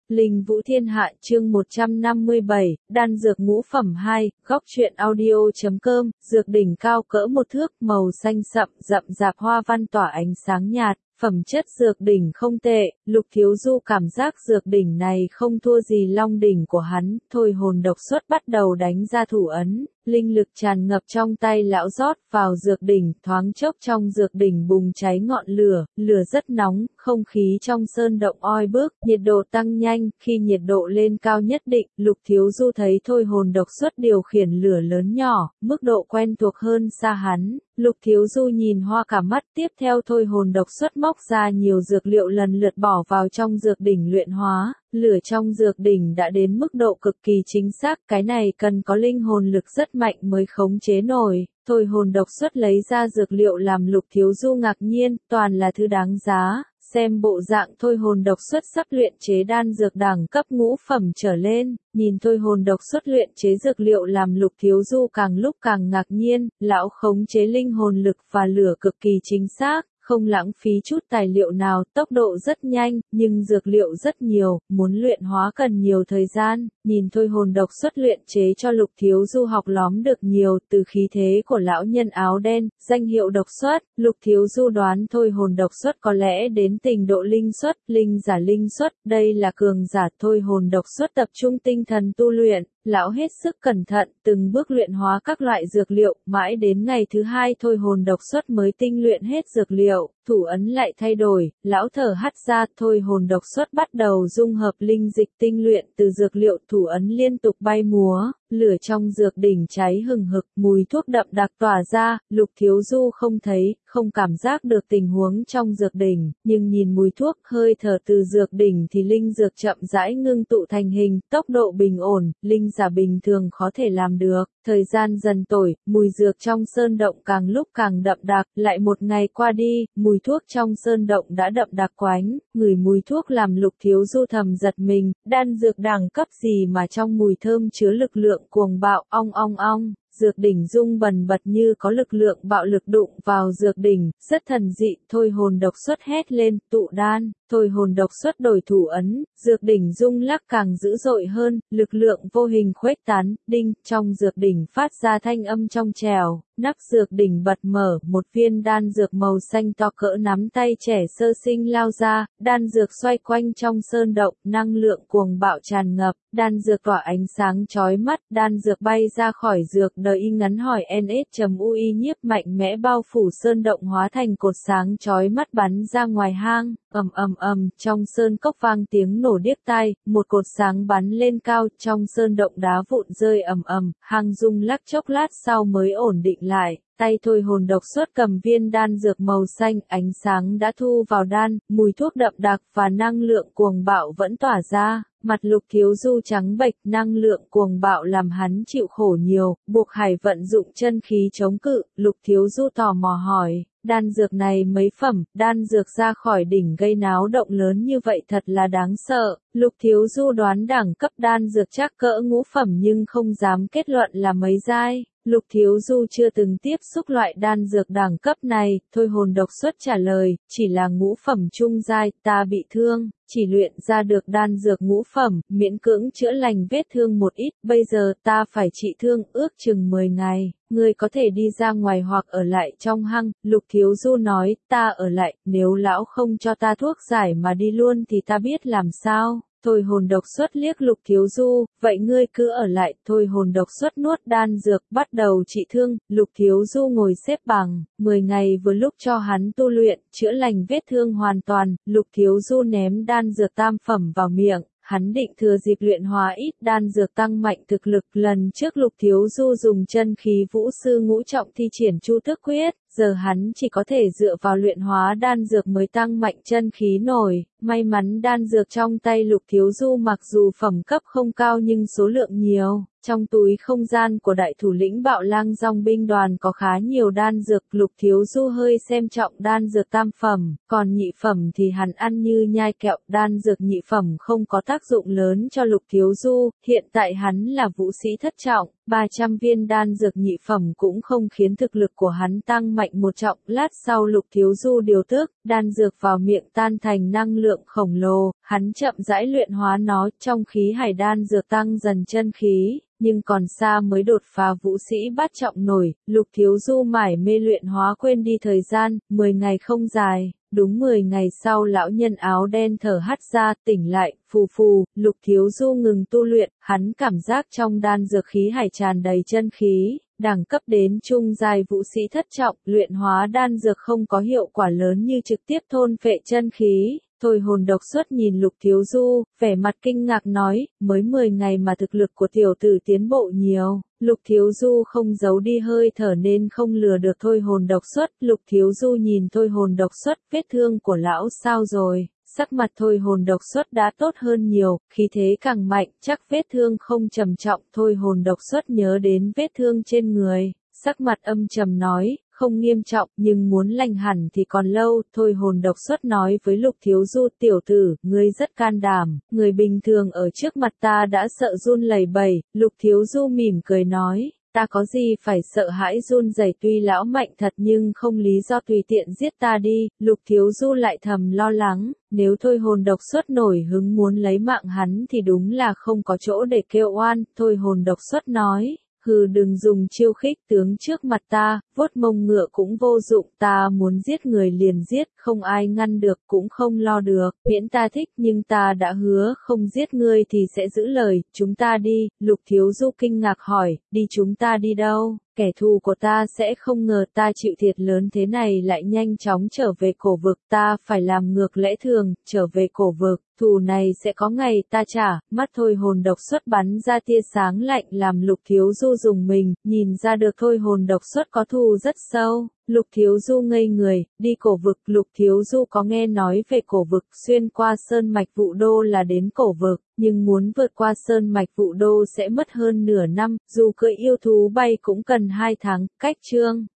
Linh Vũ Thiên Hạ chương 157, đan dược ngũ phẩm 2, góc truyện audio.com, dược đỉnh cao cỡ một thước, màu xanh sậm, rậm rạp hoa văn tỏa ánh sáng nhạt, phẩm chất dược đỉnh không tệ, Lục Thiếu Du cảm giác dược đỉnh này không thua gì long đỉnh của hắn, thôi hồn độc xuất bắt đầu đánh ra thủ ấn. Linh lực tràn ngập trong tay lão rót vào dược đỉnh, thoáng chốc trong dược đỉnh bùng cháy ngọn lửa, lửa rất nóng, không khí trong sơn động oi bức, nhiệt độ tăng nhanh, khi nhiệt độ lên cao nhất định, Lục Thiếu Du thấy thôi hồn độc xuất điều khiển lửa lớn nhỏ, mức độ quen thuộc hơn xa hắn. Lục Thiếu Du nhìn hoa cả mắt, tiếp theo thôi hồn độc xuất móc ra nhiều dược liệu lần lượt bỏ vào trong dược đỉnh luyện hóa. Lửa trong dược đỉnh đã đến mức độ cực kỳ chính xác, cái này cần có linh hồn lực rất mạnh mới khống chế nổi. Thôi hồn độc xuất lấy ra dược liệu làm Lục Thiếu Du ngạc nhiên, toàn là thứ đáng giá. Xem bộ dạng thôi hồn độc xuất sắp luyện chế đan dược đẳng cấp ngũ phẩm trở lên, nhìn thôi hồn độc xuất luyện chế dược liệu làm Lục Thiếu Du càng lúc càng ngạc nhiên, lão khống chế linh hồn lực và lửa cực kỳ chính xác. Không lãng phí chút tài liệu nào, tốc độ rất nhanh, nhưng dược liệu rất nhiều, muốn luyện hóa cần nhiều thời gian. Nhìn thôi hồn độc xuất luyện chế cho Lục Thiếu Du học lóm được nhiều, từ khí thế của lão nhân áo đen, danh hiệu độc xuất, Lục Thiếu Du đoán thôi hồn độc xuất có lẽ đến trình độ linh xuất, linh giả linh xuất, đây là cường giả. Thôi hồn độc xuất tập trung tinh thần tu luyện. Lão hết sức cẩn thận, từng bước luyện hóa các loại dược liệu, mãi đến ngày thứ hai thôi hồn độc xuất mới tinh luyện hết dược liệu, thủ ấn lại thay đổi, lão thở hắt ra, thôi hồn độc xuất bắt đầu dung hợp linh dịch tinh luyện từ dược liệu, thủ ấn liên tục bay múa, lửa trong dược đỉnh cháy hừng hực, mùi thuốc đậm đặc tỏa ra, Lục Thiếu Du không thấy, không cảm giác được tình huống trong dược đỉnh, nhưng nhìn mùi thuốc, hơi thở từ dược đỉnh thì linh dược chậm rãi ngưng tụ thành hình, tốc độ bình ổn, linh giả bình thường khó thể làm được. Thời gian dần trôi, mùi dược trong sơn động càng lúc càng đậm đặc, lại một ngày qua đi, mùi thuốc trong sơn động đã đậm đặc quánh, ngửi mùi thuốc làm Lục Thiếu Du thầm giật mình, đan dược đẳng cấp gì mà trong mùi thơm chứa lực lượng cuồng bạo, ong ong ong. Dược đỉnh rung bần bật như có lực lượng bạo lực đụng vào dược đỉnh, rất thần dị, thôi hồn độc xuất hét lên, tụ đan, thôi hồn độc xuất đổi thủ ấn, dược đỉnh rung lắc càng dữ dội hơn, lực lượng vô hình khuếch tán, đinh, trong dược đỉnh phát ra thanh âm trong trèo, nắp dược đỉnh bật mở, một viên đan dược màu xanh to cỡ nắm tay trẻ sơ sinh lao ra, đan dược xoay quanh trong sơn động, năng lượng cuồng bạo tràn ngập, đan dược tỏa ánh sáng chói mắt, đan dược bay ra khỏi dược đời y ngắn hỏi NS.UI nhiếp mạnh mẽ bao phủ sơn động hóa thành cột sáng chói mắt bắn ra ngoài hang, trong sơn cốc vang tiếng nổ điếc tai, một cột sáng bắn lên cao, trong sơn động đá vụn rơi hang rung lắc chốc lát sau mới ổn định lại. Tay thôi hồn độc xuất cầm viên đan dược màu xanh, ánh sáng đã thu vào đan, mùi thuốc đậm đặc và năng lượng cuồng bạo vẫn tỏa ra. Mặt Lục Thiếu Du trắng bệch, năng lượng cuồng bạo làm hắn chịu khổ nhiều, buộc Hải vận dụng chân khí chống cự. Lục Thiếu Du tò mò hỏi, đan dược này mấy phẩm, đan dược ra khỏi đỉnh gây náo động lớn như vậy thật là đáng sợ. Lục Thiếu Du đoán đẳng cấp đan dược chắc cỡ ngũ phẩm nhưng không dám kết luận là mấy giai. Lục Thiếu Du chưa từng tiếp xúc loại đan dược đẳng cấp này, thôi hồn độc xuất trả lời, chỉ là ngũ phẩm trung giai, ta bị thương, chỉ luyện ra được đan dược ngũ phẩm, miễn cưỡng chữa lành vết thương một ít, bây giờ ta phải trị thương ước chừng 10 ngày, ngươi có thể đi ra ngoài hoặc ở lại trong hang. Lục Thiếu Du nói, ta ở lại, nếu lão không cho ta thuốc giải mà đi luôn thì ta biết làm sao. Thôi hồn độc xuất liếc Lục Thiếu Du, vậy ngươi cứ ở lại. Thôi hồn độc xuất nuốt đan dược, bắt đầu trị thương. Lục Thiếu Du ngồi xếp bằng, 10 ngày vừa lúc cho hắn tu luyện, chữa lành vết thương hoàn toàn. Lục Thiếu Du ném đan dược tam phẩm vào miệng, hắn định thừa dịp luyện hóa ít đan dược tăng mạnh thực lực. Lần trước Lục Thiếu Du dùng chân khí vũ sư ngũ trọng thi triển Chu Tước Quyết, giờ hắn chỉ có thể dựa vào luyện hóa đan dược mới tăng mạnh chân khí nổi. May mắn đan dược trong tay Lục Thiếu Du mặc dù phẩm cấp không cao nhưng số lượng nhiều. Trong túi không gian của đại thủ lĩnh Bạo Lang Dòng binh đoàn có khá nhiều đan dược. Lục Thiếu Du hơi xem trọng đan dược tam phẩm, còn nhị phẩm thì hắn ăn như nhai kẹo. Đan dược nhị phẩm không có tác dụng lớn cho Lục Thiếu Du, hiện tại hắn là vũ sĩ thất trọng, 300 viên đan dược nhị phẩm cũng không khiến thực lực của hắn tăng mạnh một trọng. Lát sau Lục Thiếu Du điều tức, đan dược vào miệng tan thành năng lượng khổng lồ, hắn chậm rãi luyện hóa nó, trong khí hải đan dược tăng dần chân khí, nhưng còn xa mới đột phá vũ sĩ bát trọng nổi. Lục Thiếu Du mải mê luyện hóa quên đi thời gian, 10 ngày không dài. Đúng 10 ngày sau lão nhân áo đen thở hắt ra, tỉnh lại, phù phù. Lục Thiếu Du ngừng tu luyện, hắn cảm giác trong đan dược khí hải tràn đầy chân khí, đẳng cấp đến trung giai vũ sĩ thất trọng, luyện hóa đan dược không có hiệu quả lớn như trực tiếp thôn phệ chân khí. Thôi Hồn Độc Xuất nhìn Lục Thiếu Du, vẻ mặt kinh ngạc nói, mới 10 ngày mà thực lực của tiểu tử tiến bộ nhiều. Lục Thiếu Du không giấu đi hơi thở nên không lừa được Thôi Hồn Độc Xuất. Lục Thiếu Du nhìn Thôi Hồn Độc Xuất, vết thương của lão sao rồi? Sắc mặt Thôi Hồn Độc Xuất đã tốt hơn nhiều, khí thế càng mạnh, chắc vết thương không trầm trọng. Thôi Hồn Độc Xuất nhớ đến vết thương trên người, sắc mặt âm trầm nói, không nghiêm trọng, nhưng muốn lành hẳn thì còn lâu. Thôi Hồn Độc Xuất nói với Lục Thiếu Du, tiểu tử, ngươi rất can đảm, người bình thường ở trước mặt ta đã sợ run lẩy bẩy. Lục Thiếu Du mỉm cười nói, ta có gì phải sợ hãi run rẩy, tuy lão mạnh thật nhưng không lý do tùy tiện giết ta đi. Lục Thiếu Du lại thầm lo lắng, nếu Thôi Hồn Độc Xuất nổi hứng muốn lấy mạng hắn thì đúng là không có chỗ để kêu oan. Thôi Hồn Độc Xuất nói, hừ, đừng dùng chiêu khích tướng trước mặt ta, vuốt mông ngựa cũng vô dụng, ta muốn giết người liền giết, không ai ngăn được cũng không lo được, miễn ta thích, nhưng ta đã hứa không giết ngươi thì sẽ giữ lời. Chúng ta đi. Lục Thiếu Du kinh ngạc hỏi, đi chúng ta đi đâu? Kẻ thù của ta sẽ không ngờ ta chịu thiệt lớn thế này lại nhanh chóng trở về cổ vực, ta phải làm ngược lẽ thường, trở về cổ vực, thù này sẽ có ngày ta trả. Mắt Thôi Hồn Độc Xuất bắn ra tia sáng lạnh làm Lục Thiếu Du rùng mình, nhìn ra được Thôi Hồn Độc Xuất có thù rất sâu. Lục Thiếu Du ngây người, đi cổ vực. Lục Thiếu Du có nghe nói về cổ vực, xuyên qua sơn mạch Vũ Đô là đến cổ vực, nhưng muốn vượt qua sơn mạch Vũ Đô sẽ mất hơn nửa năm, dù cưỡi yêu thú bay cũng cần 2 tháng. Cách chương